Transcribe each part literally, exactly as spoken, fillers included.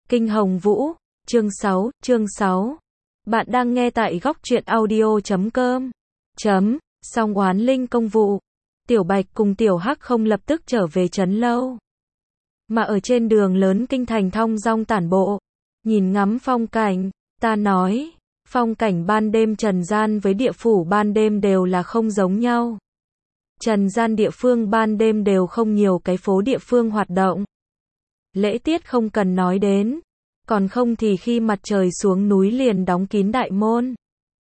Kinh Hồng Vũ, chương sáu, chương sáu. Bạn đang nghe tại góc truyện audio chấm com. Chấm, xong oán linh công vụ. Tiểu Bạch cùng Tiểu Hắc không lập tức trở về trấn lâu, mà ở trên đường lớn kinh thành thong dong tản bộ, nhìn ngắm phong cảnh. Ta nói, phong cảnh ban đêm trần gian với địa phủ ban đêm đều là không giống nhau. Trần gian địa phương ban đêm đều không nhiều cái phố địa phương hoạt động. Lễ tiết không cần nói đến, còn không thì khi mặt trời xuống núi liền đóng kín đại môn,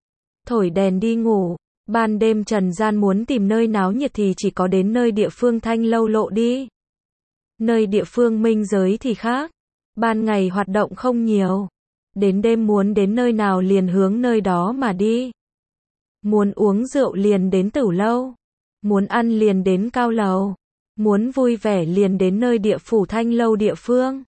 thổi đèn đi ngủ. Ban đêm trần gian muốn tìm nơi náo nhiệt thì chỉ có đến nơi địa phương thanh lâu lộ đi. Nơi địa phương minh giới thì khác, ban ngày hoạt động không nhiều, đến đêm muốn đến nơi nào liền hướng nơi đó mà đi. Muốn uống rượu liền đến tử lâu, muốn ăn liền đến cao lầu, muốn vui vẻ liền đến nơi địa phủ thanh lâu địa phương,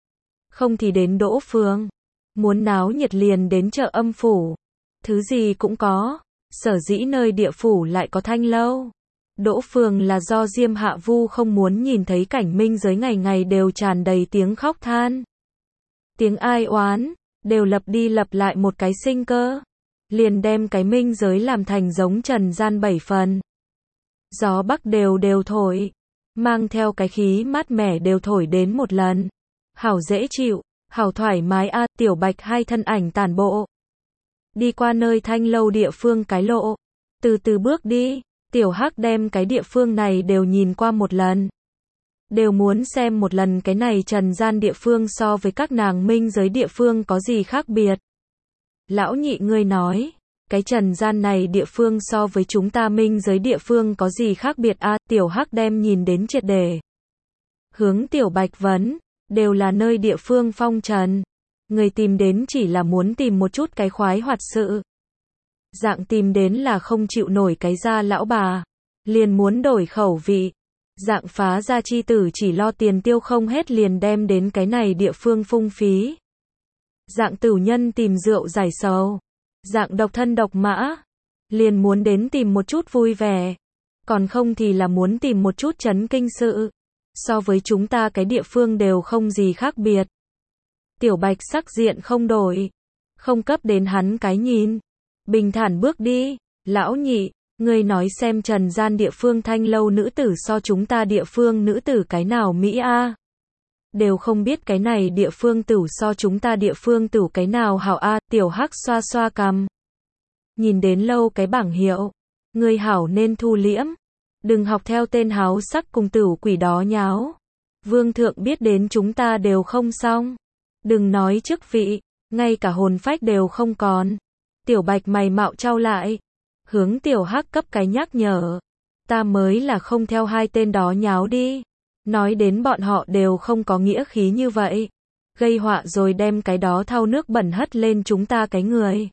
không thì đến đỗ phường. Muốn náo nhiệt liền đến chợ âm phủ, thứ gì cũng có. Sở dĩ nơi địa phủ lại có thanh lâu, đỗ phường là do Diêm Hạ Vu không muốn nhìn thấy cảnh minh giới ngày ngày đều tràn đầy tiếng khóc than, tiếng ai oán, đều lặp đi lặp lại một cái sinh cơ, liền đem cái minh giới làm thành giống trần gian bảy phần. Gió bắc đều đều thổi, mang theo cái khí mát mẻ đều thổi đến một lần. Hảo dễ chịu, hảo thoải mái a. À, Tiểu Bạch hai thân ảnh tản bộ, đi qua nơi thanh lâu địa phương cái lộ, từ từ bước đi. Tiểu Hắc đem cái địa phương này đều nhìn qua một lần, đều muốn xem một lần cái này trần gian địa phương so với các nàng minh giới địa phương có gì khác biệt. Lão nhị ngươi nói, cái trần gian này địa phương so với chúng ta minh giới địa phương có gì khác biệt a? À, Tiểu Hắc đem nhìn đến triệt để, hướng Tiểu Bạch vấn, đều là nơi địa phương phong trần. Người tìm đến chỉ là muốn tìm một chút cái khoái hoạt sự. Dạng tìm đến là không chịu nổi cái gia lão bà, liền muốn đổi khẩu vị. Dạng phá gia chi tử chỉ lo tiền tiêu không hết liền đem đến cái này địa phương phung phí. Dạng tử nhân tìm rượu giải sầu. Dạng độc thân độc mã, liền muốn đến tìm một chút vui vẻ. Còn không thì là muốn tìm một chút chấn kinh sự. So với chúng ta cái địa phương đều không gì khác biệt. Tiểu Bạch sắc diện không đổi, không cấp đến hắn cái nhìn, bình thản bước đi. Lão nhị, ngươi nói xem trần gian địa phương thanh lâu nữ tử so chúng ta địa phương nữ tử cái nào mỹ a? À? Đều không biết cái này địa phương tử so chúng ta địa phương tử cái nào hảo a? À? Tiểu Hắc xoa xoa cằm, nhìn đến lâu cái bảng hiệu, ngươi hảo nên thu liễm, đừng học theo tên háo sắc cùng tử quỷ đó nháo. Vương thượng biết đến chúng ta đều không xong. Đừng nói chức vị, ngay cả hồn phách đều không còn. Tiểu Bạch mày mạo trao lại, hướng Tiểu Hắc cấp cái nhắc nhở. Ta mới là không theo hai tên đó nháo đi. Nói đến bọn họ đều không có nghĩa khí như vậy. Gây họa rồi đem cái đó thau nước bẩn hất lên chúng ta cái người.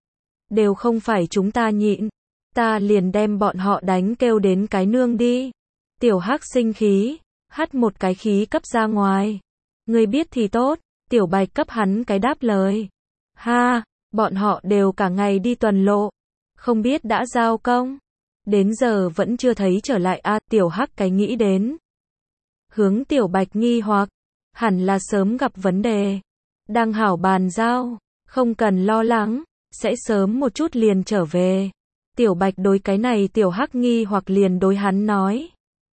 Đều không phải chúng ta nhịn. Ta liền đem bọn họ đánh kêu đến cái nương đi. Tiểu Hắc sinh khí, hắt một cái khí cấp ra ngoài. Ngươi biết thì tốt. Tiểu Bạch cấp hắn cái đáp lời. Ha, bọn họ đều cả ngày đi tuần lộ, không biết đã giao công, đến giờ vẫn chưa thấy trở lại a. À, Tiểu Hắc cái nghĩ đến, hướng Tiểu Bạch nghi hoặc, hẳn là sớm gặp vấn đề, đang hảo bàn giao, không cần lo lắng, sẽ sớm một chút liền trở về. Tiểu Bạch đối cái này Tiểu Hắc nghi hoặc liền đối hắn nói,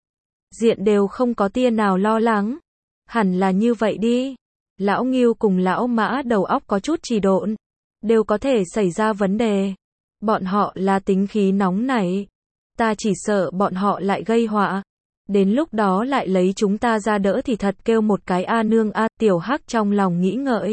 diện đều không có tia nào lo lắng, hẳn là như vậy đi. Lão Ngưu cùng lão Mã đầu óc có chút trì độn, đều có thể xảy ra vấn đề. Bọn họ là tính khí nóng nảy, ta chỉ sợ bọn họ lại gây họa, đến lúc đó lại lấy chúng ta ra đỡ thì thật kêu một cái a nương a. Tiểu Hắc trong lòng nghĩ ngợi,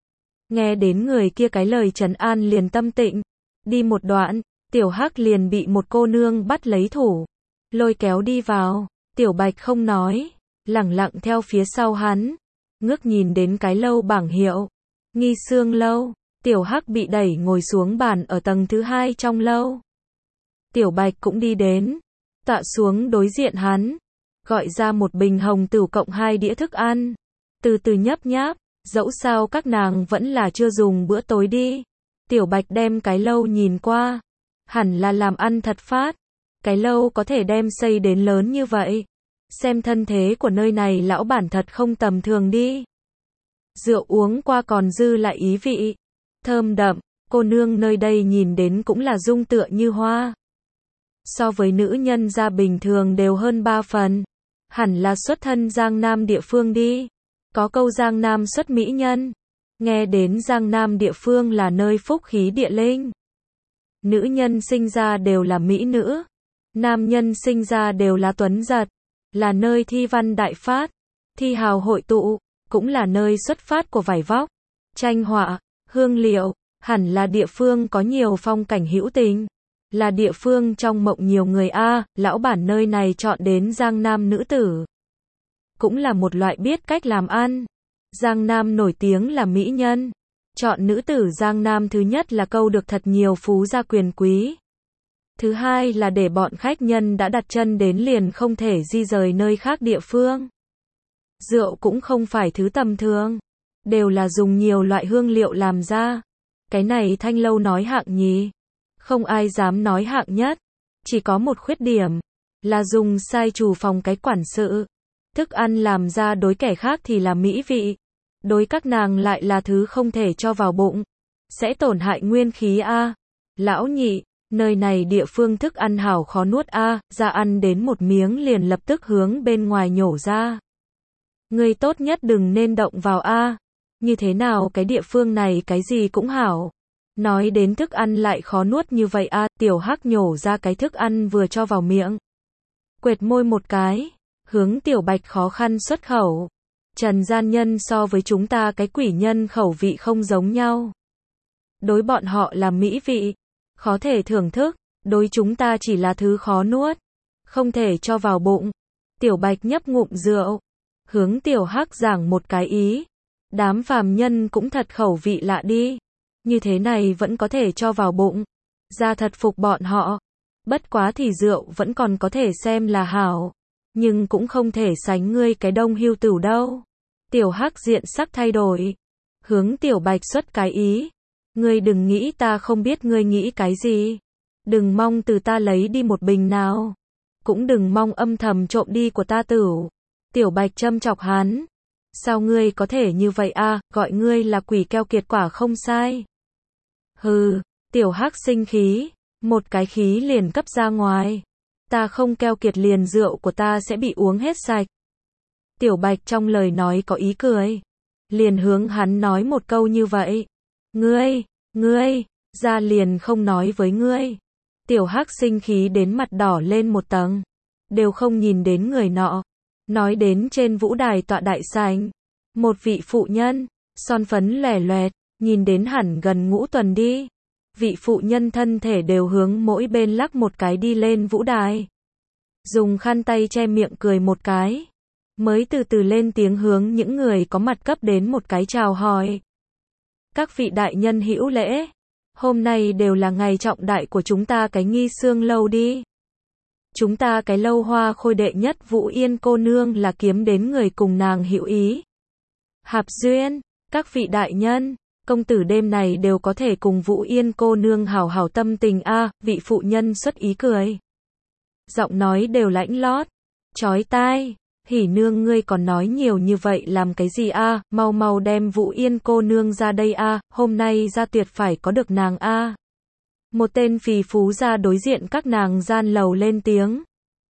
nghe đến người kia cái lời trấn an liền tâm tịnh. Đi một đoạn, Tiểu Hắc liền bị một cô nương bắt lấy thủ, lôi kéo đi vào. Tiểu Bạch không nói, lẳng lặng theo phía sau hắn, ngước nhìn đến cái lâu bảng hiệu, Nghi Sương lâu. Tiểu Hắc bị đẩy ngồi xuống bàn ở tầng thứ hai trong lâu. Tiểu Bạch cũng đi đến, tọa xuống đối diện hắn, gọi ra một bình hồng tửu cộng hai đĩa thức ăn, từ từ nhấp nháp, dẫu sao các nàng vẫn là chưa dùng bữa tối đi. Tiểu Bạch đem cái lâu nhìn qua, hẳn là làm ăn thật phát, cái lâu có thể đem xây đến lớn như vậy. Xem thân thế của nơi này lão bản thật không tầm thường đi. Rượu uống qua còn dư lại ý vị. Thơm đậm, cô nương nơi đây nhìn đến cũng là dung tựa như hoa. So với nữ nhân gia bình thường đều hơn ba phần. Hẳn là xuất thân Giang Nam địa phương đi. Có câu Giang Nam xuất mỹ nhân. Nghe đến Giang Nam địa phương là nơi phúc khí địa linh. Nữ nhân sinh ra đều là mỹ nữ. Nam nhân sinh ra đều là tuấn giật. Là nơi thi văn đại phát. Thi hào hội tụ. Cũng là nơi xuất phát của vải vóc. Tranh họa, hương liệu. Hẳn là địa phương có nhiều phong cảnh hữu tình. Là địa phương trong mộng nhiều người a, lão bản nơi này chọn đến Giang Nam nữ tử. Cũng là một loại biết cách làm ăn. Giang Nam nổi tiếng là mỹ nhân. Chọn nữ tử Giang Nam thứ nhất là câu được thật nhiều phú gia quyền quý. Thứ hai là để bọn khách nhân đã đặt chân đến liền không thể di rời nơi khác địa phương. Rượu cũng không phải thứ tầm thường. Đều là dùng nhiều loại hương liệu làm ra. Cái này Thanh Lâu nói hạng nhì. Không ai dám nói hạng nhất. Chỉ có một khuyết điểm. Là dùng sai chủ phòng cái quản sự. Thức ăn làm ra đối kẻ khác thì là mỹ vị. Đối các nàng lại là thứ không thể cho vào bụng. Sẽ tổn hại nguyên khí a. Lão nhị, nơi này địa phương thức ăn hảo khó nuốt a, ra ăn đến một miếng liền lập tức hướng bên ngoài nhổ ra. Ngươi tốt nhất đừng nên động vào a. Như thế nào cái địa phương này cái gì cũng hảo. Nói đến thức ăn lại khó nuốt như vậy a, tiểu hắc nhổ ra cái thức ăn vừa cho vào miệng. Quệt môi một cái, hướng tiểu bạch khó khăn xuất khẩu. Trần gian nhân so với chúng ta cái quỷ nhân khẩu vị không giống nhau. Đối bọn họ là mỹ vị, khó thể thưởng thức, đối chúng ta chỉ là thứ khó nuốt, không thể cho vào bụng. Tiểu bạch nhấp ngụm rượu, hướng tiểu hắc giảng một cái ý. Đám phàm nhân cũng thật khẩu vị lạ đi. Như thế này vẫn có thể cho vào bụng. Ra thật phục bọn họ. Bất quá thì rượu vẫn còn có thể xem là hảo. Nhưng cũng không thể sánh ngươi cái đông hưu tửu đâu. Tiểu hắc diện sắc thay đổi. Hướng tiểu bạch xuất cái ý. Ngươi đừng nghĩ ta không biết ngươi nghĩ cái gì. Đừng mong từ ta lấy đi một bình nào. Cũng đừng mong âm thầm trộm đi của ta tửu. Tiểu bạch châm chọc hắn. Sao ngươi có thể như vậy a, gọi ngươi là quỷ keo kiệt quả không sai. Hừ, tiểu hắc sinh khí. Một cái khí liền cấp ra ngoài. Ta không keo kiệt liền rượu của ta sẽ bị uống hết sạch. Tiểu bạch trong lời nói có ý cười. Liền hướng hắn nói một câu như vậy. Ngươi, ngươi, ra liền không nói với ngươi. Tiểu hắc sinh khí đến mặt đỏ lên một tầng. Đều không nhìn đến người nọ. Nói đến trên vũ đài tọa đại sảnh. Một vị phụ nhân, son phấn lòe loẹt, nhìn đến hẳn gần ngũ tuần đi. Vị phụ nhân thân thể đều hướng mỗi bên lắc một cái đi lên vũ đài. Dùng khăn tay che miệng cười một cái. Mới từ từ lên tiếng hướng những người có mặt cấp đến một cái chào hỏi. Các vị đại nhân hữu lễ. Hôm nay đều là ngày trọng đại của chúng ta cái Nghi Sương lâu đi. Chúng ta cái lâu hoa khôi đệ nhất Vũ Yên cô nương là kiếm đến người cùng nàng hữu ý. Hạp duyên, các vị đại nhân, công tử đêm này đều có thể cùng Vũ Yên cô nương hảo hảo tâm tình a, à, vị phụ nhân xuất ý cười. Giọng nói đều lãnh lót, chói tai, hỉ nương ngươi còn nói nhiều như vậy làm cái gì a, à? Mau mau đem Vũ Yên cô nương ra đây a, à? Hôm nay ra tuyệt phải có được nàng a. À. Một tên phì phú ra đối diện các nàng gian lầu lên tiếng.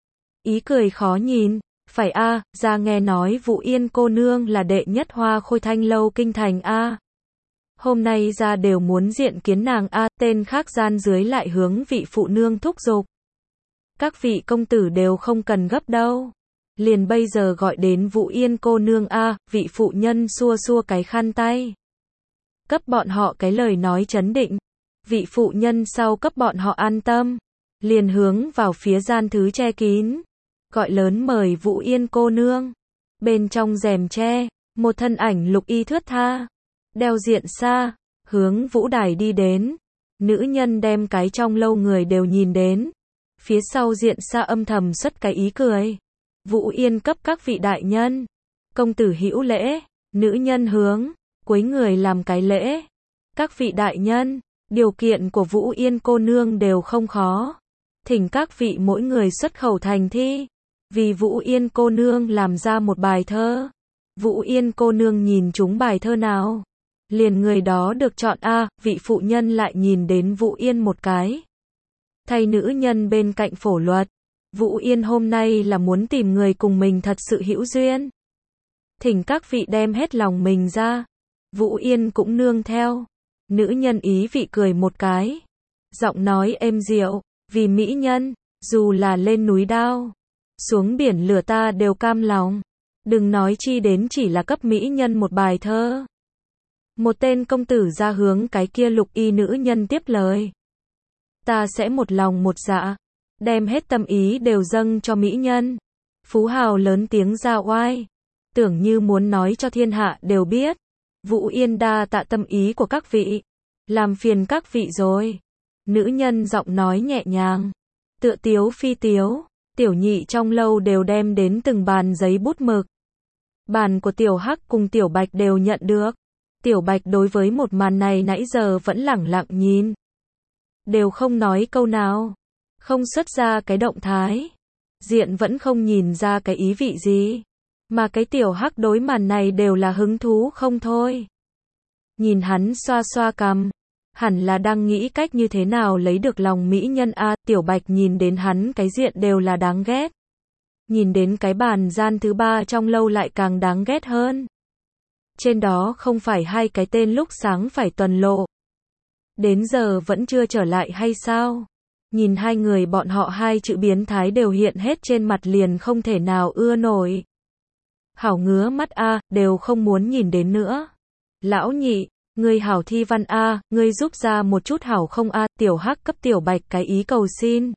Ý cười khó nhìn, phải a, à, ra nghe nói Vũ Yên cô nương là đệ nhất hoa khôi Thanh Lâu kinh thành a. À. Hôm nay ra đều muốn diện kiến nàng a, à, tên khác gian dưới lại hướng vị phụ nương thúc giục. Các vị công tử đều không cần gấp đâu. Liền bây giờ gọi đến Vũ Yên cô nương a, à, vị phụ nhân xua xua cái khăn tay. Cấp bọn họ cái lời nói chấn định. Vị phụ nhân sau cấp bọn họ an tâm. Liền hướng vào phía gian thứ che kín. Gọi lớn mời Vũ Yên cô nương. Bên trong rèm tre, một thân ảnh lục y thướt tha. Đeo diện xa, hướng vũ đài đi đến. Nữ nhân đem cái trong lâu người đều nhìn đến. Phía sau diện xa âm thầm xuất cái ý cười. Vũ Yên cấp các vị đại nhân. Công tử hữu lễ, nữ nhân hướng, cúi người làm cái lễ. Các vị đại nhân, điều kiện của Vũ Yên cô nương đều không khó. Thỉnh các vị mỗi người xuất khẩu thành thi. Vì Vũ Yên cô nương làm ra một bài thơ. Vũ Yên cô nương nhìn chúng bài thơ nào? Liền người đó được chọn a. Vị phụ nhân lại nhìn đến Vũ Yên một cái. Thay nữ nhân bên cạnh phổ luật. Vũ Yên hôm nay là muốn tìm người cùng mình thật sự hữu duyên. Thỉnh các vị đem hết lòng mình ra. Vũ Yên cũng nương theo. Nữ nhân ý vị cười một cái. Giọng nói êm dịu, vì mỹ nhân, dù là lên núi đao, xuống biển lửa ta đều cam lòng. Đừng nói chi đến chỉ là cấp mỹ nhân một bài thơ. Một tên công tử ra hướng cái kia lục y nữ nhân tiếp lời. Ta sẽ một lòng một dạ, đem hết tâm ý đều dâng cho mỹ nhân. Phú hào lớn tiếng ra oai, tưởng như muốn nói cho thiên hạ đều biết. Vũ Yên đa tạ tâm ý của các vị, làm phiền các vị rồi. Nữ nhân giọng nói nhẹ nhàng, tựa tiếu phi tiếu. Tiểu nhị trong lâu đều đem đến từng bàn giấy bút mực. Bàn của Tiểu Hắc cùng Tiểu Bạch đều nhận được. Tiểu Bạch đối với một màn này nãy giờ vẫn lẳng lặng nhìn, đều không nói câu nào, không xuất ra cái động thái, diện vẫn không nhìn ra cái ý vị gì, mà cái Tiểu Hắc đối màn này đều là hứng thú không thôi. Nhìn hắn xoa xoa cằm, hẳn là đang nghĩ cách như thế nào lấy được lòng mỹ nhân a. Tiểu Bạch nhìn đến hắn cái diện đều là đáng ghét. Nhìn đến cái bàn gian thứ ba trong lâu lại càng đáng ghét hơn. Trên đó không phải hai cái tên lúc sáng phải tuần lộ. Đến giờ vẫn chưa trở lại hay sao? Nhìn hai người bọn họ hai chữ biến thái đều hiện hết trên mặt liền không thể nào ưa nổi. Hảo ngứa mắt a, đều không muốn nhìn đến nữa. Lão nhị, ngươi hảo thi văn a, ngươi giúp ra một chút hảo không a? Tiểu Hắc cấp Tiểu Bạch cái ý cầu xin.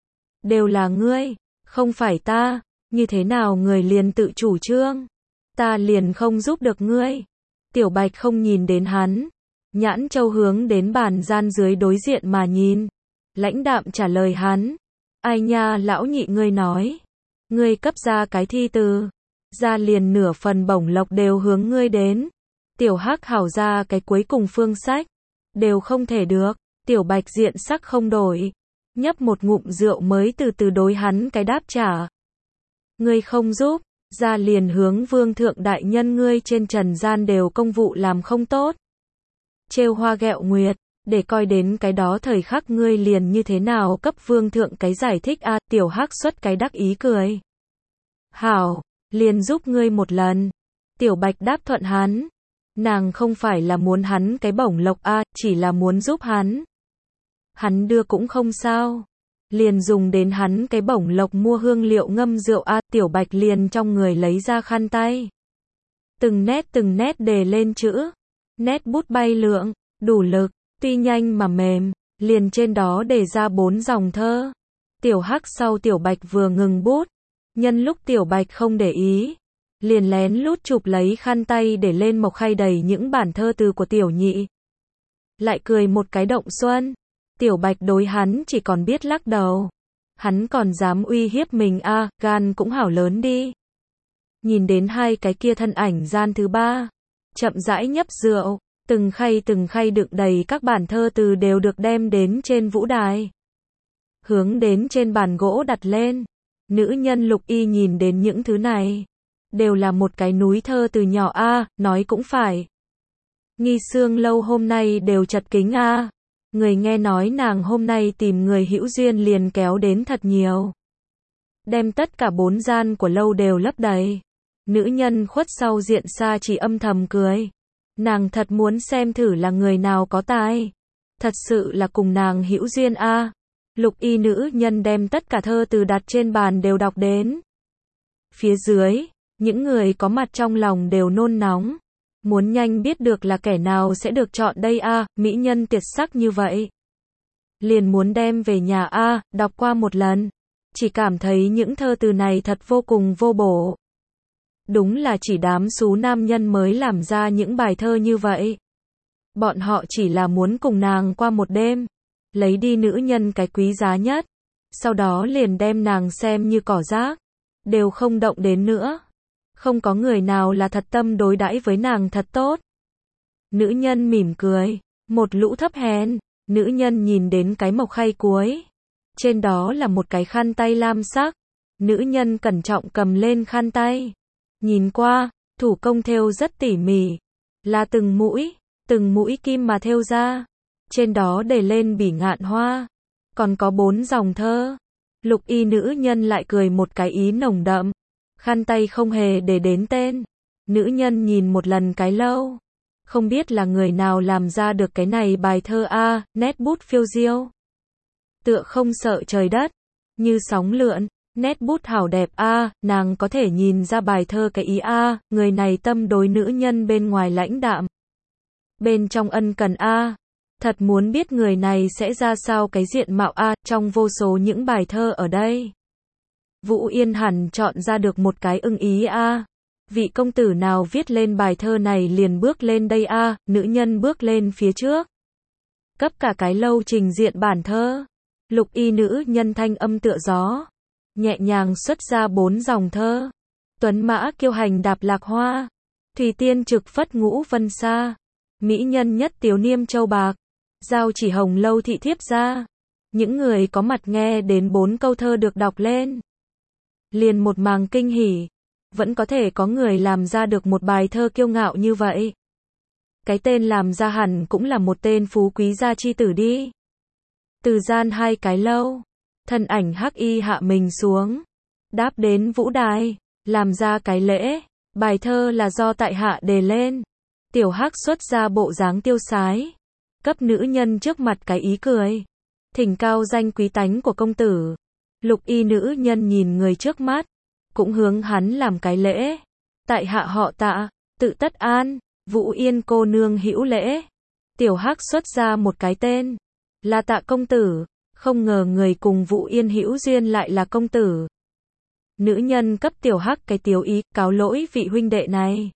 Đều là ngươi, không phải ta, như thế nào người liền tự chủ trương? Ta liền không giúp được ngươi. Tiểu Bạch không nhìn đến hắn, nhãn châu hướng đến bàn gian dưới đối diện mà nhìn. Lãnh đạm trả lời hắn. Ai nha lão nhị ngươi nói. Ngươi cấp ra cái thi từ. Ra liền nửa phần bổng lộc đều hướng ngươi đến. Tiểu Hắc hảo ra cái cuối cùng phương sách. Đều không thể được. Tiểu Bạch diện sắc không đổi. Nhấp một ngụm rượu mới từ từ đối hắn cái đáp trả. Ngươi không giúp. Ra liền hướng vương thượng đại nhân ngươi trên trần gian đều công vụ làm không tốt. Trêu hoa ghẹo nguyệt. Để coi đến cái đó thời khắc ngươi liền như thế nào cấp vương thượng cái giải thích a. Tiểu Hắc xuất cái đắc ý cười. Hảo, liền giúp ngươi một lần. Tiểu Bạch đáp thuận hắn. Nàng không phải là muốn hắn cái bổng lộc a, chỉ là muốn giúp hắn. Hắn đưa cũng không sao. Liền dùng đến hắn cái bổng lộc mua hương liệu ngâm rượu a. Tiểu Bạch liền trong người lấy ra khăn tay. Từng nét từng nét đề lên chữ. Nét bút bay lượn, đủ lực. Tuy nhanh mà mềm, liền trên đó đề ra bốn dòng thơ. Tiểu Hắc sau Tiểu Bạch vừa ngừng bút, nhân lúc Tiểu Bạch không để ý, liền lén lút chụp lấy khăn tay để lên mộc khay đầy những bản thơ từ của Tiểu nhị. Lại cười một cái động xuân. Tiểu Bạch đối hắn chỉ còn biết lắc đầu. Hắn còn dám uy hiếp mình a, à, gan cũng hảo lớn đi. Nhìn đến hai cái kia thân ảnh gian thứ ba, chậm rãi nhấp rượu. Từng khay từng khay đựng đầy các bản thơ từ đều được đem đến trên vũ đài. Hướng đến trên bàn gỗ đặt lên. Nữ nhân lục y nhìn đến những thứ này. Đều là một cái núi thơ từ nhỏ a, à, nói cũng phải. Nghi Sương lâu hôm nay đều chật kính a. À. Người nghe nói nàng hôm nay tìm người hữu duyên liền kéo đến thật nhiều. Đem tất cả bốn gian của lâu đều lấp đầy. Nữ nhân khuất sau diện xa chỉ âm thầm cười. Nàng thật muốn xem thử là người nào có tài. Thật sự là cùng nàng hữu duyên a. À. Lục y nữ nhân đem tất cả thơ từ đặt trên bàn đều đọc đến. Phía dưới, những người có mặt trong lòng đều nôn nóng. Muốn nhanh biết được là kẻ nào sẽ được chọn đây a, à, mỹ nhân tuyệt sắc như vậy. Liền muốn đem về nhà a, à, đọc qua một lần. Chỉ cảm thấy những thơ từ này thật vô cùng vô bổ. Đúng là chỉ đám xú nam nhân mới làm ra những bài thơ như vậy. Bọn họ chỉ là muốn cùng nàng qua một đêm, lấy đi nữ nhân cái quý giá nhất, sau đó liền đem nàng xem như cỏ rác, đều không động đến nữa. Không có người nào là thật tâm đối đãi với nàng thật tốt. Nữ nhân mỉm cười, một lũ thấp hèn, nữ nhân nhìn đến cái mộc khay cuối. Trên đó là một cái khăn tay lam sắc. Nữ nhân cẩn trọng cầm lên khăn tay. Nhìn qua, Thủ công thêu rất tỉ mỉ, là từng mũi, từng mũi kim mà thêu ra. Trên đó để lên bỉ ngạn hoa, còn có bốn dòng thơ. Lục y nữ nhân lại cười một cái ý nồng đậm, khăn tay không hề để đến tên. Nữ nhân nhìn một lần cái lâu, không biết là người nào làm ra được cái này bài thơ a, nét bút phiêu diêu. Tựa không sợ trời đất, như sóng lượn, nét bút hảo đẹp a, nàng có thể nhìn ra bài thơ cái ý a, người này tâm đối nữ nhân bên ngoài lãnh đạm, bên trong ân cần a. Thật muốn biết người này sẽ ra sao cái diện mạo a, trong vô số những bài thơ ở đây. Vũ Yên hẳn chọn ra được một cái ưng ý a. Vị công tử nào viết lên bài thơ này liền bước lên đây a, nữ nhân bước lên phía trước. Cấp cả cái lâu trình diện bản thơ. Lục y nữ nhân thanh âm tựa gió, nhẹ nhàng xuất ra bốn dòng thơ. Tuấn mã kiêu hành đạp lạc hoa, thủy tiên trực phất ngũ vân xa. Mỹ nhân nhất tiếu niêm châu bạc, giao chỉ hồng lâu thị thiếp ra. Những người có mặt nghe đến bốn câu thơ được đọc lên, liền một màng kinh hỉ. Vẫn có thể có người làm ra được một bài thơ kiêu ngạo như vậy. Cái tên làm ra hẳn cũng là một tên phú quý gia chi tử đi. Từ gian hai cái lâu, thân ảnh hắc y hạ mình xuống, đáp đến vũ đài, làm ra cái lễ. Bài thơ là do tại hạ đề lên. Tiểu hắc xuất ra bộ dáng tiêu sái, cấp nữ nhân trước mặt cái ý cười, thỉnh cao danh quý tánh của công tử. Lục y nữ nhân nhìn người trước mắt, cũng hướng hắn làm cái lễ. Tại hạ họ Tạ, tự Tất An, Vũ Yên cô nương hữu lễ. Tiểu hắc xuất ra một cái tên, là Tạ công tử, không ngờ người cùng Vũ Yên hữu duyên lại là công tử. Nữ nhân cấp tiểu hắc cái tiếu ý, cáo lỗi vị huynh đệ này.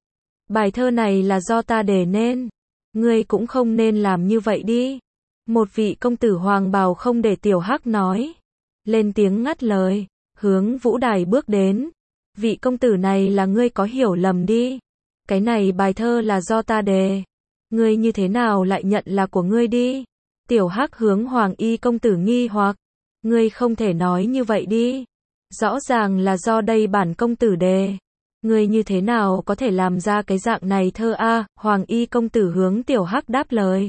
Bài thơ này là do ta đề nên, ngươi cũng không nên làm như vậy đi. Một vị công tử hoàng bào không để tiểu hắc nói, lên tiếng ngắt lời, hướng vũ đài bước đến. Vị công tử này là ngươi có hiểu lầm đi. Cái này bài thơ là do ta đề, ngươi như thế nào lại nhận là của ngươi đi. Tiểu hắc hướng hoàng y công tử nghi hoặc, ngươi không thể nói như vậy đi. Rõ ràng là do đây bản công tử đề. Ngươi như thế nào có thể làm ra cái dạng này thơ a? Hoàng y công tử hướng tiểu hắc đáp lời,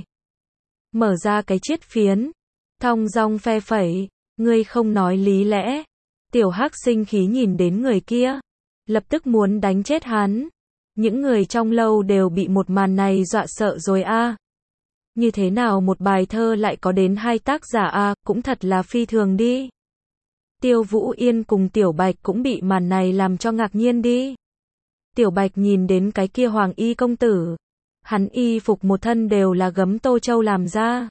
mở ra cái chiết phiến, thong dong phe phẩy, ngươi không nói lý lẽ. Tiểu hắc sinh khí nhìn đến người kia, lập tức muốn đánh chết hắn. Những người trong lâu đều bị một màn này dọa sợ rồi a. Như thế nào một bài thơ lại có đến hai tác giả a, cũng thật là phi thường đi. Tiêu Vũ Yên cùng Tiểu Bạch cũng bị màn này làm cho ngạc nhiên đi. Tiểu Bạch nhìn đến cái kia hoàng y công tử, hắn y phục một thân đều là gấm tô châu làm ra,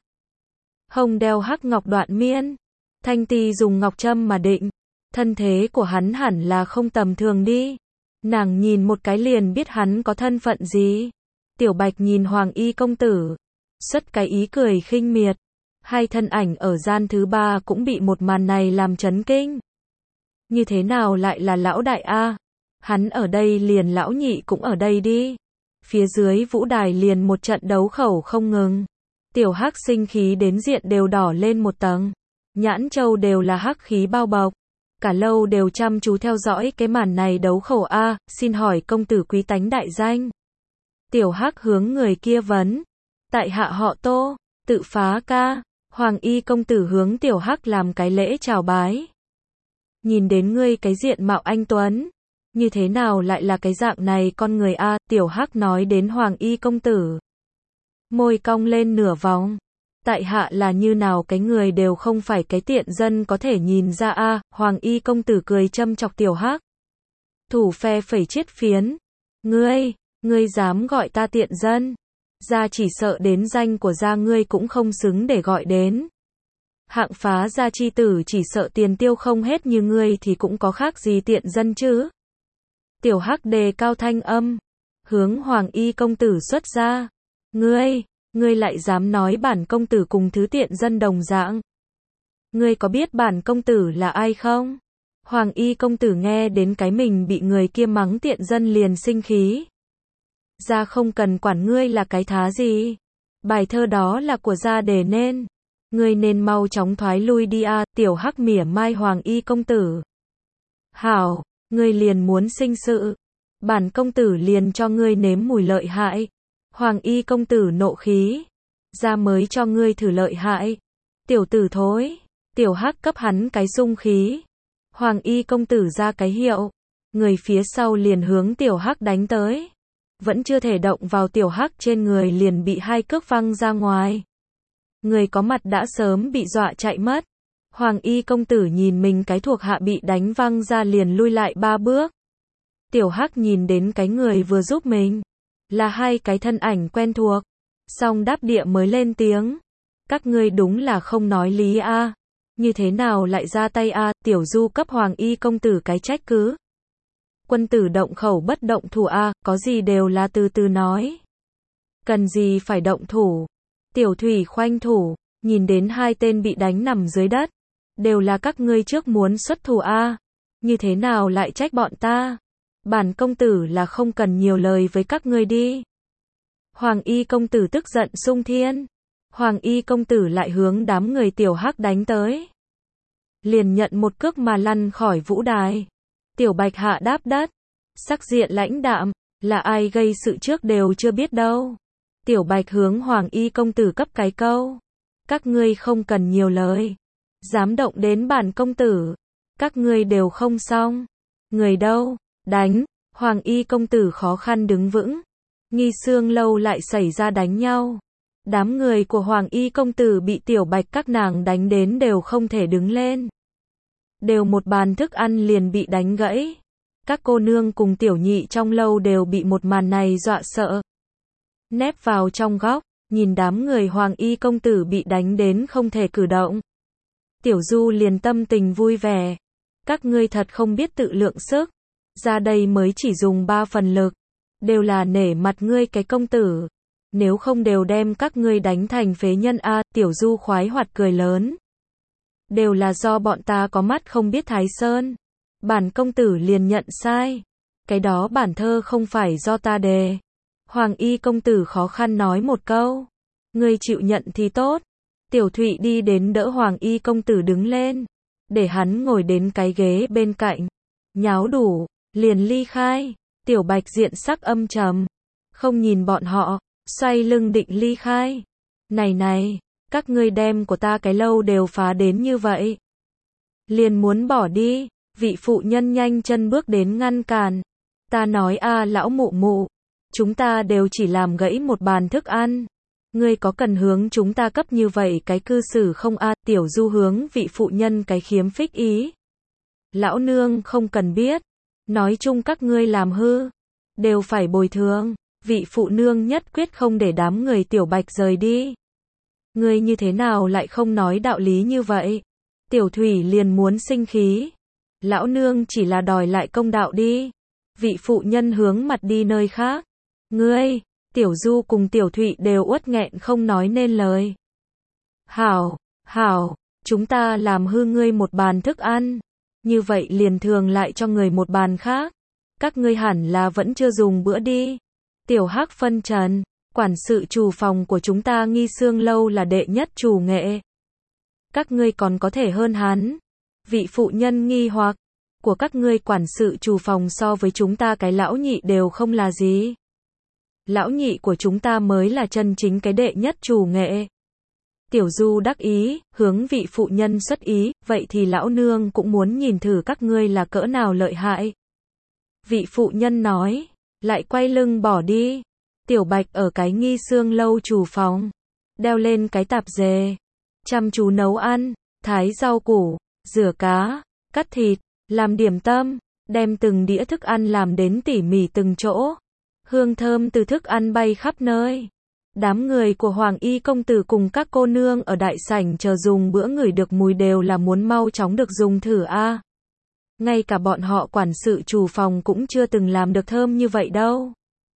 hồng đeo hắc ngọc đoạn miên, thanh ti dùng ngọc trâm mà định, thân thế của hắn hẳn là không tầm thường đi. Nàng nhìn một cái liền biết hắn có thân phận gì. Tiểu Bạch nhìn hoàng y công tử, xuất cái ý cười khinh miệt. Hai thân ảnh ở gian thứ ba cũng bị một màn này làm chấn kinh. Như thế nào lại là lão đại a? Hắn ở đây liền lão nhị cũng ở đây đi. Phía dưới vũ đài liền một trận đấu khẩu không ngừng. Tiểu hắc sinh khí đến diện đều đỏ lên một tầng. Nhãn châu đều là hắc khí bao bọc. Cả lâu đều chăm chú theo dõi cái màn này đấu khẩu a. Xin hỏi công tử quý tánh đại danh. Tiểu hắc hướng người kia vấn. Tại hạ họ Tô, tự phá ca. Hoàng y công tử hướng tiểu hắc làm cái lễ chào bái. Nhìn đến ngươi cái diện mạo anh tuấn, như thế nào lại là cái dạng này con người a? Tiểu hắc nói đến hoàng y công tử, môi cong lên nửa vòng. Tại hạ là như nào cái người đều không phải cái tiện dân có thể nhìn ra a. Hoàng y công tử cười châm chọc tiểu hắc, thủ phe phẩy chiết phiến. Ngươi, ngươi dám gọi ta tiện dân? Gia chỉ sợ đến danh của gia ngươi cũng không xứng để gọi đến. Hạng phá gia chi tử chỉ sợ tiền tiêu không hết như ngươi thì cũng có khác gì tiện dân chứ. Tiểu hắc đề cao thanh âm, hướng hoàng y công tử xuất ra. Ngươi, ngươi lại dám nói bản công tử cùng thứ tiện dân đồng dạng. Ngươi có biết bản công tử là ai không? Hoàng y công tử nghe đến cái mình bị người kia mắng tiện dân liền sinh khí. Gia không cần quản ngươi là cái thá gì. Bài thơ đó là của gia đề nên. Ngươi nên mau chóng thoái lui đi a. Tiểu hắc mỉa mai hoàng y công tử. Hảo, ngươi liền muốn sinh sự. bản công tử liền cho ngươi nếm mùi lợi hại. Hoàng y công tử nộ khí. Ra mới cho ngươi thử lợi hại. Tiểu tử thối. Tiểu Hắc cấp hắn cái dung khí. Hoàng y công tử ra cái hiệu. Người phía sau liền hướng Tiểu Hắc đánh tới. Vẫn chưa thể động vào Tiểu Hắc trên người liền bị hai cước văng ra ngoài. Người có mặt đã sớm bị dọa chạy mất. Hoàng y công tử nhìn mình cái thuộc hạ bị đánh văng ra liền lui lại ba bước. Tiểu Hắc nhìn đến cái người vừa giúp mình. Là hai cái thân ảnh quen thuộc. Song đáp địa mới lên tiếng. Các ngươi đúng là không nói lý a. À. Như thế nào lại ra tay a? À? Tiểu Du cấp Hoàng y công tử cái trách cứ. Quân tử động khẩu bất động thủ a, à, có gì đều là từ từ nói. Cần gì phải động thủ. Tiểu Thủy khoanh thủ, nhìn đến hai tên bị đánh nằm dưới đất. Đều là các ngươi trước muốn xuất thủ a. À. Như thế nào lại trách bọn ta? Bản công tử là không cần nhiều lời với các ngươi đi. Hoàng y công tử tức giận sung thiên. Hoàng y công tử lại hướng đám người Tiểu Hắc đánh tới. Liền nhận một cước mà lăn khỏi vũ đài. Tiểu Bạch hạ đáp đất. Sắc diện lãnh đạm, là ai gây sự trước đều chưa biết đâu. Tiểu Bạch hướng Hoàng y công tử cấp cái câu. Các ngươi không cần nhiều lời. Dám động đến bản công tử. Các ngươi đều không xong. Người đâu? Đánh. Hoàng y công tử khó khăn đứng vững. Nghi Sương lâu lại xảy ra đánh nhau. Đám người của Hoàng y công tử bị Tiểu Bạch các nàng đánh đến đều không thể đứng lên. Đều một bàn thức ăn liền bị đánh gãy. Các cô nương cùng Tiểu Nhị trong lâu đều bị một màn này dọa sợ. Nép vào trong góc, nhìn đám người Hoàng y công tử bị đánh đến không thể cử động. Tiểu Du liền tâm tình vui vẻ. Các ngươi thật không biết tự lượng sức. Ra đây mới chỉ dùng ba phần lực. Đều là nể mặt ngươi cái công tử. Nếu không đều đem các ngươi đánh thành phế nhân a. Tiểu Du khoái hoạt cười lớn. Đều là do bọn ta có mắt không biết Thái Sơn. Bản công tử liền nhận sai. Cái đó bản thơ không phải do ta đề. Hoàng y công tử khó khăn nói một câu. Ngươi chịu nhận thì tốt. Tiểu Thụy đi đến đỡ Hoàng y công tử đứng lên. Để hắn ngồi đến cái ghế bên cạnh. Nháo đủ, liền ly khai. Tiểu Bạch diện sắc âm trầm. Không nhìn bọn họ, xoay lưng định ly khai. Này này, các ngươi đem của ta cái lâu đều phá đến như vậy. Liền muốn bỏ đi, vị phụ nhân nhanh chân bước đến ngăn cản. Ta nói a lão mụ mụ, chúng ta đều chỉ làm gãy một bàn thức ăn. Ngươi có cần hướng chúng ta cấp như vậy cái cư xử không a? Tiểu Du hướng vị phụ nhân cái khiếm phích ý. Lão nương không cần biết. Nói chung các ngươi làm hư. Đều phải bồi thường. Vị phụ nương nhất quyết không để đám người Tiểu Bạch rời đi. Ngươi như thế nào lại không nói đạo lý như vậy? Tiểu Thủy liền muốn sinh khí. Lão nương chỉ là đòi lại công đạo đi. Vị phụ nhân hướng mặt đi nơi khác. Ngươi, Tiểu Du cùng Tiểu Thụy đều uất nghẹn không nói nên lời. Hảo, hảo, chúng ta làm hư ngươi một bàn thức ăn. Như vậy liền thường lại cho người một bàn khác. Các ngươi hẳn là vẫn chưa dùng bữa đi. Tiểu Hắc phân trần, quản sự trù phòng của chúng ta Nghi Sương lâu là đệ nhất trù nghệ. Các ngươi còn có thể hơn hắn. Vị phụ nhân nghi hoặc, của các ngươi quản sự trù phòng so với chúng ta cái lão nhị đều không là gì. Lão nhị của chúng ta mới là chân chính cái đệ nhất trù nghệ. Tiểu Du đắc ý, hướng vị phụ nhân xuất ý, vậy thì lão nương cũng muốn nhìn thử các ngươi là cỡ nào lợi hại. Vị phụ nhân nói, lại quay lưng bỏ đi. Tiểu Bạch ở cái Nghi Sương lâu trù phòng, đeo lên cái tạp dề, chăm chú nấu ăn, thái rau củ, rửa cá, cắt thịt, làm điểm tâm, đem từng đĩa thức ăn làm đến tỉ mỉ từng chỗ. Hương thơm từ thức ăn bay khắp nơi. Đám người của Hoàng y công tử cùng các cô nương ở đại sảnh chờ dùng bữa ngửi được mùi đều là muốn mau chóng được dùng thử a. À. Ngay cả bọn họ quản sự trù phòng cũng chưa từng làm được thơm như vậy đâu.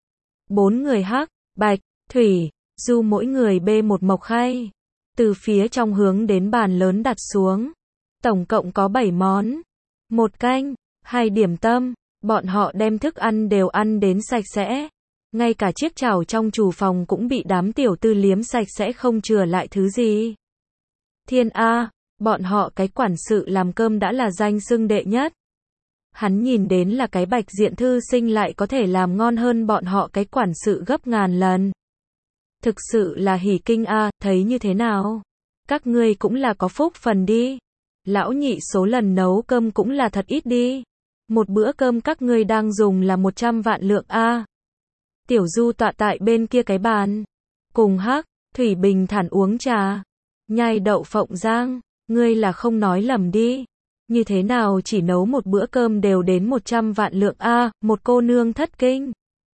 Bốn người Hắc, Bạch, Thủy, Du mỗi người bê một mộc khay. Từ phía trong hướng đến bàn lớn đặt xuống. Tổng cộng có bảy món. Một canh, hai điểm tâm. Bọn họ đem thức ăn đều ăn đến sạch sẽ. Ngay cả chiếc chảo trong trù phòng cũng bị đám tiểu tư liếm sạch sẽ không chừa lại thứ gì. Thiên A, bọn họ cái quản sự làm cơm đã là danh xưng đệ nhất. Hắn nhìn đến là cái Bạch Diện thư sinh lại có thể làm ngon hơn bọn họ cái quản sự gấp ngàn lần. Thực sự là hỉ kinh a, thấy như thế nào? Các ngươi cũng là có phúc phần đi. Lão nhị số lần nấu cơm cũng là thật ít đi. Một bữa cơm các ngươi đang dùng là một trăm vạn lượng a. Tiểu Du tọa tại bên kia cái bàn, cùng Hắc, Thủy bình thản uống trà, nhai đậu phộng rang, ngươi là không nói lầm đi. Như thế nào chỉ nấu một bữa cơm đều đến một trăm vạn lượng a, một cô nương thất kinh.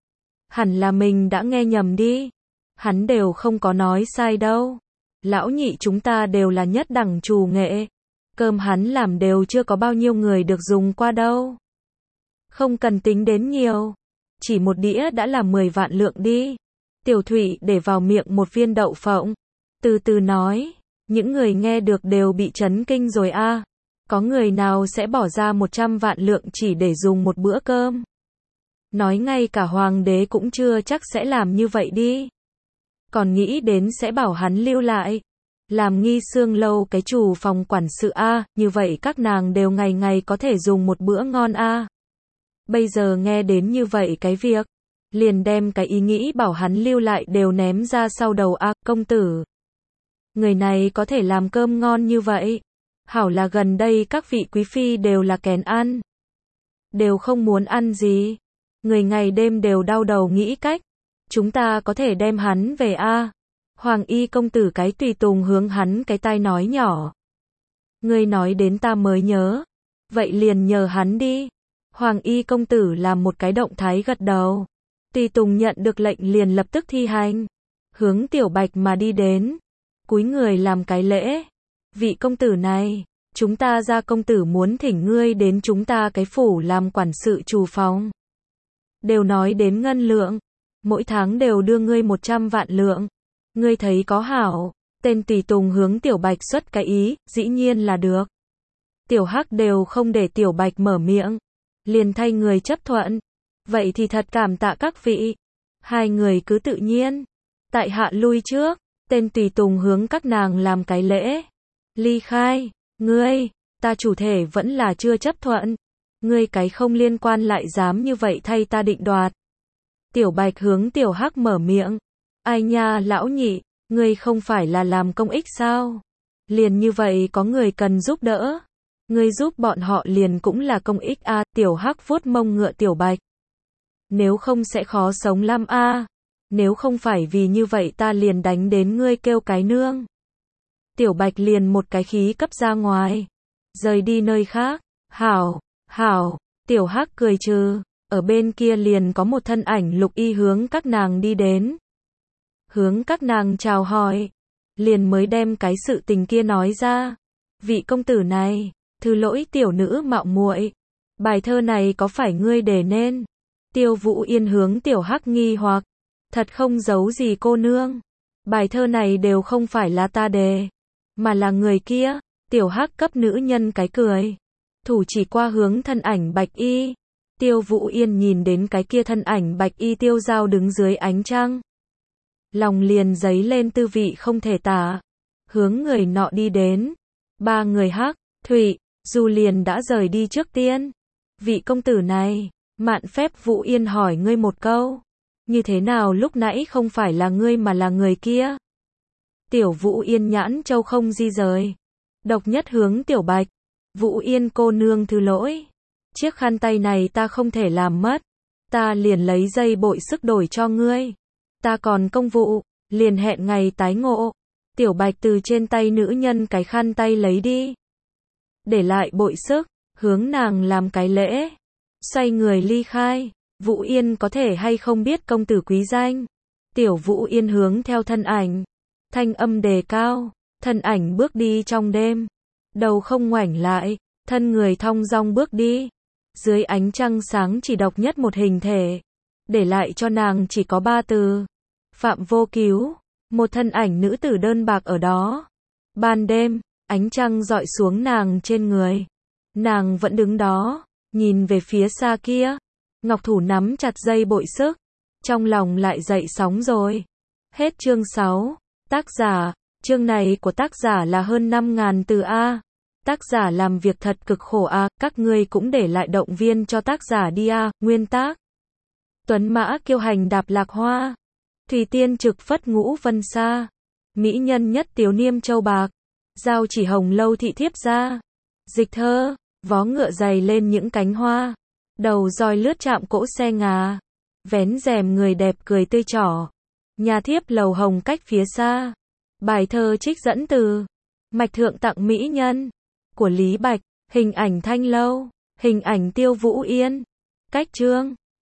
Hẳn là mình đã nghe nhầm đi. Hắn đều không có nói sai đâu. Lão nhị chúng ta đều là nhất đẳng trù nghệ. Cơm hắn làm đều chưa có bao nhiêu người được dùng qua đâu. Không cần tính đến nhiều. Chỉ một đĩa đã là mười vạn lượng đi. Tiểu Thụy để vào miệng một viên đậu phộng. Từ từ nói. Những người nghe được đều bị chấn kinh rồi a. Có người nào sẽ bỏ ra một trăm vạn lượng chỉ để dùng một bữa cơm? Nói ngay cả hoàng đế cũng chưa chắc sẽ làm như vậy đi. Còn nghĩ đến sẽ bảo hắn lưu lại. Làm nghi xương lâu cái chủ phòng quản sự a, như vậy các nàng đều ngày ngày có thể dùng một bữa ngon a. Bây giờ nghe đến như vậy cái việc, liền đem cái ý nghĩ bảo hắn lưu lại đều ném ra sau đầu a, công tử. Người này có thể làm cơm ngon như vậy. Hảo là gần đây các vị quý phi đều là kén ăn. Đều không muốn ăn gì. Người ngày đêm đều đau đầu nghĩ cách. Chúng ta có thể đem hắn về a. Hoàng y công tử cái tùy tùng hướng hắn cái tai nói nhỏ. Ngươi nói đến ta mới nhớ. Vậy liền nhờ hắn đi. Hoàng y công tử làm một cái động thái gật đầu. Tùy tùng nhận được lệnh liền lập tức thi hành. Hướng Tiểu Bạch mà đi đến. Cúi người làm cái lễ. Vị công tử này, chúng ta gia công tử muốn thỉnh ngươi đến chúng ta cái phủ làm quản sự chủ phòng. Đều nói đến ngân lượng. Mỗi tháng đều đưa ngươi một trăm vạn lượng. Ngươi thấy có hảo. Tên tùy tùng hướng Tiểu Bạch xuất cái ý, dĩ nhiên là được. Tiểu Hắc đều không để Tiểu Bạch mở miệng. Liền thay người chấp thuận. Vậy thì thật cảm tạ các vị. Hai người cứ tự nhiên. Tại hạ lui trước. Tên tùy tùng hướng các nàng làm cái lễ. Ly khai. Ngươi, ta chủ thể vẫn là chưa chấp thuận. Ngươi cái không liên quan lại dám như vậy thay ta định đoạt. Tiểu Bạch hướng Tiểu Hắc mở miệng. Ai nha lão nhị, ngươi không phải là làm công ích sao? Liền như vậy có người cần giúp đỡ. Ngươi giúp bọn họ liền cũng là công ích a. Tiểu Hắc vuốt mông ngựa Tiểu Bạch. Nếu không sẽ khó sống lắm a. Nếu không phải vì như vậy ta liền đánh đến ngươi kêu cái nương. Tiểu Bạch liền một cái khí cấp ra ngoài. Rời đi nơi khác. Hảo, hảo, Tiểu Hắc cười trừ. Ở bên kia liền có một thân ảnh lục y hướng các nàng đi đến. Hướng các nàng chào hỏi. Liền mới đem cái sự tình kia nói ra. Vị công tử này, thứ lỗi tiểu nữ mạo muội. Bài thơ này có phải ngươi để nên? Tiêu Vũ Yên hướng Tiểu Hắc nghi hoặc. Thật không giấu gì cô nương. Bài thơ này đều không phải là ta đề. Mà là người kia. Tiểu Hắc cấp nữ nhân cái cười. Thủ chỉ qua hướng thân ảnh bạch y. Tiêu Vũ Yên nhìn đến cái kia thân ảnh bạch y tiêu dao đứng dưới ánh trăng. Lòng liền dấy lên tư vị không thể tả. Hướng người nọ đi đến. Ba người Hắc, Thụy, Du liền đã rời đi trước tiên. Vị công tử này, mạn phép Vũ Yên hỏi ngươi một câu. Như thế nào lúc nãy không phải là ngươi mà là người kia? Tiểu Vũ Yên nhãn châu không di rời. Độc nhất hướng Tiểu Bạch. Vũ Yên cô nương thứ lỗi. Chiếc khăn tay này ta không thể làm mất. Ta liền lấy dây bội sức đổi cho ngươi. Ta còn công vụ, liền hẹn ngày tái ngộ. Tiểu Bạch từ trên tay nữ nhân cái khăn tay lấy đi. Để lại bội sức, hướng nàng làm cái lễ. Xoay người ly khai. Vũ Yên có thể hay không biết công tử quý danh. Tiểu Vũ Yên hướng theo thân ảnh. Thanh âm đề cao. Thân ảnh bước đi trong đêm. Đầu không ngoảnh lại. Thân người thong dong bước đi. Dưới ánh trăng sáng chỉ độc nhất một hình thể. Để lại cho nàng chỉ có ba từ. Phạm vô cứu. Một thân ảnh nữ tử đơn bạc ở đó. Ban đêm, ánh trăng dọi xuống nàng trên người. Nàng vẫn đứng đó, nhìn về phía xa kia. Ngọc thủ nắm chặt dây bội sức. Trong lòng lại dậy sóng rồi. Hết chương sáu. Tác giả, chương này của tác giả là hơn năm ngàn từ A. Tác giả làm việc thật cực khổ à, các ngươi cũng để lại động viên cho tác giả đi à, nguyên tác. Tuấn Mã kiêu hành đạp lạc hoa. Thủy tiên trực phất ngũ vân xa. Mỹ nhân nhất tiếu niêm châu bạc. Giao chỉ hồng lâu thị thiếp ra. Dịch thơ, vó ngựa dày lên những cánh hoa. Đầu roi lướt chạm cỗ xe ngà. Vén rèm người đẹp cười tươi trỏ. Nhà thiếp lầu hồng cách phía xa. Bài thơ trích dẫn từ Mạch Thượng tặng mỹ nhân của Lý Bạch, hình ảnh Thanh Lâu, hình ảnh Tiêu Vũ Yên. Cách chương